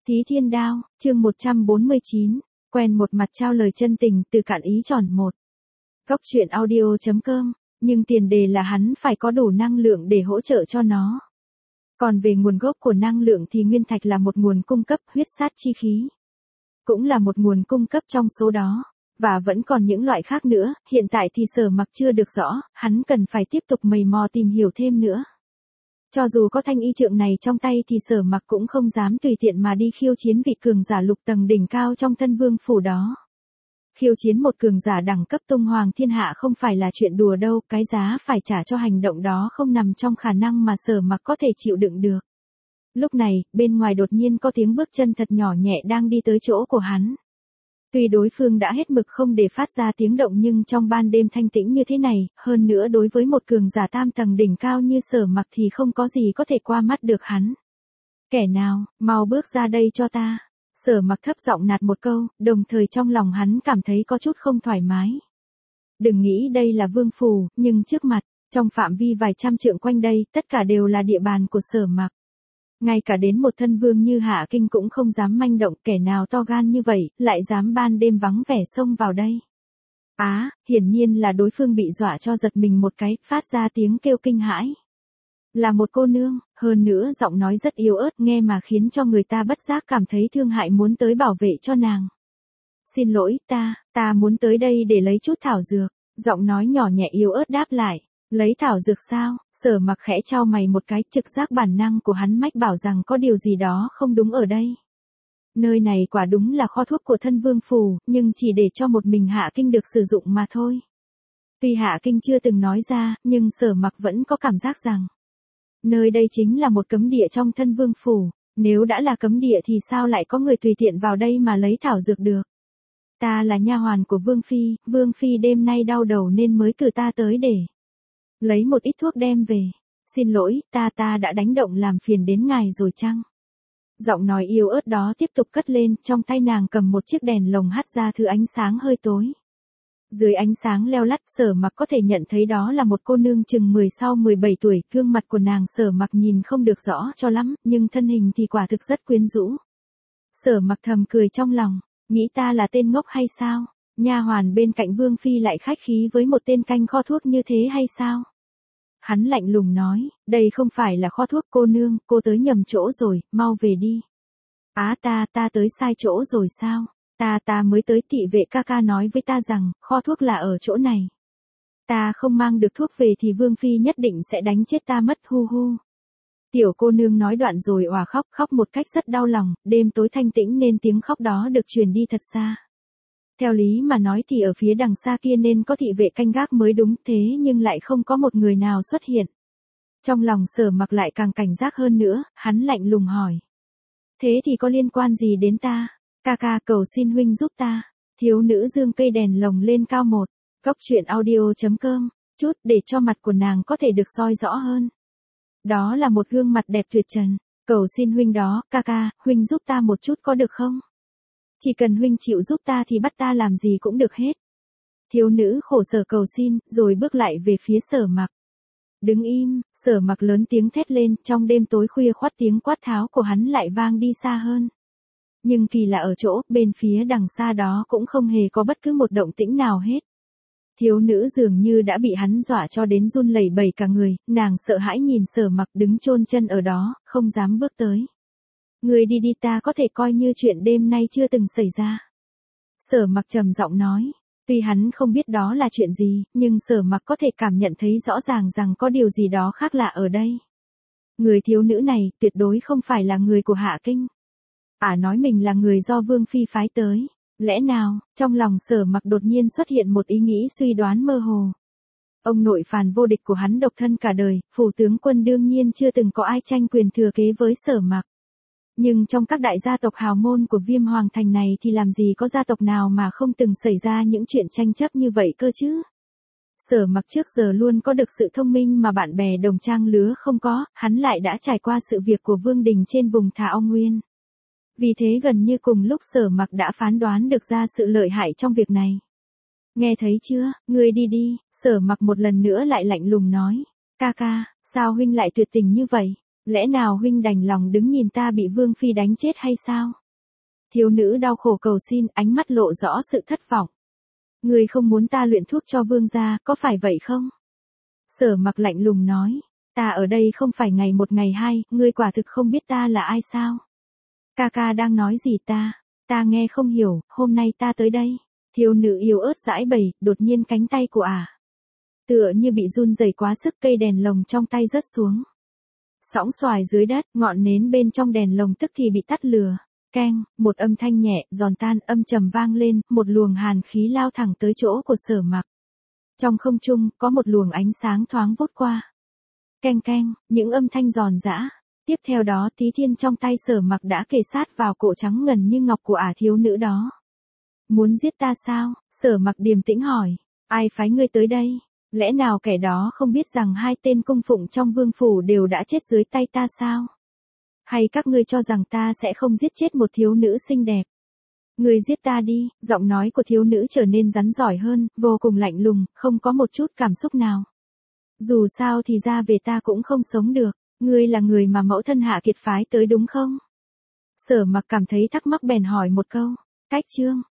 Thí Thiên Đao, chương 149, quen một mặt trao lời chân tình từ cạn ý tròn một. Góc truyện audio.com, nhưng tiền đề là hắn phải có đủ năng lượng để hỗ trợ cho nó. Còn về nguồn gốc của năng lượng thì nguyên thạch là một nguồn cung cấp huyết sát chi khí. Cũng là một nguồn cung cấp trong số đó. Và vẫn còn những loại khác nữa, hiện tại thì Sở Mặc chưa được rõ, hắn cần phải tiếp tục mày mò tìm hiểu thêm nữa. Cho dù có thanh y trượng này trong tay thì Sở Mặc cũng không dám tùy tiện mà đi khiêu chiến vị cường giả lục tầng đỉnh cao trong Thân Vương phủ đó. Khiêu chiến một cường giả đẳng cấp tung hoàng thiên hạ không phải là chuyện đùa đâu, cái giá phải trả cho hành động đó không nằm trong khả năng mà Sở Mặc có thể chịu đựng được. Lúc này, bên ngoài đột nhiên có tiếng bước chân thật nhỏ nhẹ đang đi tới chỗ của hắn. Tuy đối phương đã hết mực không để phát ra tiếng động nhưng trong ban đêm thanh tĩnh như thế này, hơn nữa đối với một cường giả tam tầng đỉnh cao như Sở Mặc thì không có gì có thể qua mắt được hắn. Kẻ nào, mau bước ra đây cho ta. Sở Mặc thấp giọng nạt một câu, đồng thời trong lòng hắn cảm thấy có chút không thoải mái. Đừng nghĩ đây là vương phủ, nhưng trước mặt, trong phạm vi vài trăm trượng quanh đây, tất cả đều là địa bàn của Sở Mặc. Ngay cả đến một thân vương như Hạ Kinh cũng không dám manh động, kẻ nào to gan như vậy, lại dám ban đêm vắng vẻ xông vào đây. Hiển nhiên là đối phương bị dọa cho giật mình một cái, phát ra tiếng kêu kinh hãi. Là một cô nương, hơn nữa giọng nói rất yếu ớt nghe mà khiến cho người ta bất giác cảm thấy thương hại muốn tới bảo vệ cho nàng. Xin lỗi, ta muốn tới đây để lấy chút thảo dược, giọng nói nhỏ nhẹ yếu ớt đáp lại. Lấy thảo dược sao? Sở Mặc khẽ chau mày một cái, trực giác bản năng của hắn mách bảo rằng có điều gì đó không đúng ở đây. Nơi này quả đúng là kho thuốc của Thân Vương phủ, nhưng chỉ để cho một mình Hạ Kinh được sử dụng mà thôi. Tuy Hạ Kinh chưa từng nói ra, nhưng Sở Mặc vẫn có cảm giác rằng nơi đây chính là một cấm địa trong Thân Vương phủ, nếu đã là cấm địa thì sao lại có người tùy tiện vào đây mà lấy thảo dược được. Ta là nha hoàn của Vương Phi đêm nay đau đầu nên mới cử ta tới để lấy một ít thuốc đem về. Xin lỗi, ta đã đánh động làm phiền đến ngài rồi chăng? Giọng nói yếu ớt đó tiếp tục cất lên, trong tay nàng cầm một chiếc đèn lồng hắt ra thứ ánh sáng hơi tối. Dưới ánh sáng leo lắt, Sở Mặc có thể nhận thấy đó là một cô nương chừng 16-17 tuổi, gương mặt của nàng Sở Mặc nhìn không được rõ cho lắm, nhưng thân hình thì quả thực rất quyến rũ. Sở Mặc thầm cười trong lòng, nghĩ ta là tên ngốc hay sao? Nha hoàn bên cạnh Vương Phi lại khách khí với một tên canh kho thuốc như thế hay sao? Hắn lạnh lùng nói, đây không phải là kho thuốc cô nương, cô tới nhầm chỗ rồi, mau về đi. Ta tới sai chỗ rồi sao? Ta mới tới, thị vệ ca ca nói với ta rằng, kho thuốc là ở chỗ này. Ta không mang được thuốc về thì Vương Phi nhất định sẽ đánh chết ta mất, hu hu. Tiểu cô nương nói đoạn rồi òa khóc một cách rất đau lòng, đêm tối thanh tĩnh nên tiếng khóc đó được truyền đi thật xa. Theo lý mà nói thì ở phía đằng xa kia nên có thị vệ canh gác mới đúng, thế nhưng lại không có một người nào xuất hiện. Trong lòng Sở Mặc lại càng cảnh giác hơn nữa, hắn lạnh lùng hỏi. Thế thì có liên quan gì đến ta? Ca cầu xin huynh giúp ta. Thiếu nữ giương cây đèn lồng lên cao một. Góc truyện audio.com, chút để cho mặt của nàng có thể được soi rõ hơn. Đó là một gương mặt đẹp tuyệt trần. Cầu xin huynh đó, ca, huynh giúp ta một chút có được không? Chỉ cần huynh chịu giúp ta thì bắt ta làm gì cũng được hết. Thiếu nữ khổ sở cầu xin, rồi bước lại về phía Sở Mặc. Đứng im, Sở Mặc lớn tiếng thét lên, trong đêm tối khuya khoắt tiếng quát tháo của hắn lại vang đi xa hơn. Nhưng kỳ lạ ở chỗ, bên phía đằng xa đó cũng không hề có bất cứ một động tĩnh nào hết. Thiếu nữ dường như đã bị hắn dọa cho đến run lẩy bẩy cả người, nàng sợ hãi nhìn Sở Mặc đứng chôn chân ở đó, không dám bước tới. Người đi đi, ta có thể coi như chuyện đêm nay chưa từng xảy ra. Sở Mặc trầm giọng nói, tuy hắn không biết đó là chuyện gì, nhưng Sở Mặc có thể cảm nhận thấy rõ ràng rằng có điều gì đó khác lạ ở đây. Người thiếu nữ này tuyệt đối không phải là người của Hạ Kinh. Nói mình là người do Vương Phi phái tới. Lẽ nào, trong lòng Sở Mặc đột nhiên xuất hiện một ý nghĩ suy đoán mơ hồ. Ông nội Phàn vô địch của hắn độc thân cả đời, phủ tướng quân đương nhiên chưa từng có ai tranh quyền thừa kế với Sở Mặc. Nhưng trong các đại gia tộc hào môn của Viêm Hoàng Thành này thì làm gì có gia tộc nào mà không từng xảy ra những chuyện tranh chấp như vậy cơ chứ? Sở Mặc trước giờ luôn có được sự thông minh mà bạn bè đồng trang lứa không có, hắn lại đã trải qua sự việc của Vương Đình trên vùng Thả Ong Nguyên. Vì thế gần như cùng lúc Sở Mặc đã phán đoán được ra sự lợi hại trong việc này. Nghe thấy chưa, ngươi đi đi, Sở Mặc một lần nữa lại lạnh lùng nói. Ca, sao huynh lại tuyệt tình như vậy? Lẽ nào huynh đành lòng đứng nhìn ta bị Vương Phi đánh chết hay sao? Thiếu nữ đau khổ cầu xin, ánh mắt lộ rõ sự thất vọng. Ngươi không muốn ta luyện thuốc cho Vương gia, có phải vậy không? Sở Mặc lạnh lùng nói, ta ở đây không phải ngày một ngày hai, ngươi quả thực không biết ta là ai sao? Ca ca đang nói gì ta nghe không hiểu, hôm nay ta tới đây. Thiếu nữ yếu ớt giãi bày, đột nhiên cánh tay của tựa như bị run rẩy quá sức, cây đèn lồng trong tay rớt xuống. Sõng xoài dưới đất, ngọn nến bên trong đèn lồng tức thì bị tắt lửa. Keng, một âm thanh nhẹ, giòn tan, âm trầm vang lên, một luồng hàn khí lao thẳng tới chỗ của Sở Mặc. Trong không trung, có một luồng ánh sáng thoáng vút qua. Keng keng, những âm thanh giòn giã. Tiếp theo đó Tí Thiên trong tay Sở Mặc đã kề sát vào cổ trắng ngần như ngọc của thiếu nữ đó. Muốn giết ta sao? Sở Mặc điềm tĩnh hỏi. Ai phái ngươi tới đây? Lẽ nào kẻ đó không biết rằng hai tên cung phụng trong vương phủ đều đã chết dưới tay ta sao? Hay các ngươi cho rằng ta sẽ không giết chết một thiếu nữ xinh đẹp? Ngươi giết ta đi, giọng nói của thiếu nữ trở nên rắn rỏi hơn, vô cùng lạnh lùng, không có một chút cảm xúc nào. Dù sao thì ra về ta cũng không sống được, ngươi là người mà mẫu thân Hạ Kiệt phái tới đúng không? Sở Mặc cảm thấy thắc mắc bèn hỏi một câu. Cách chương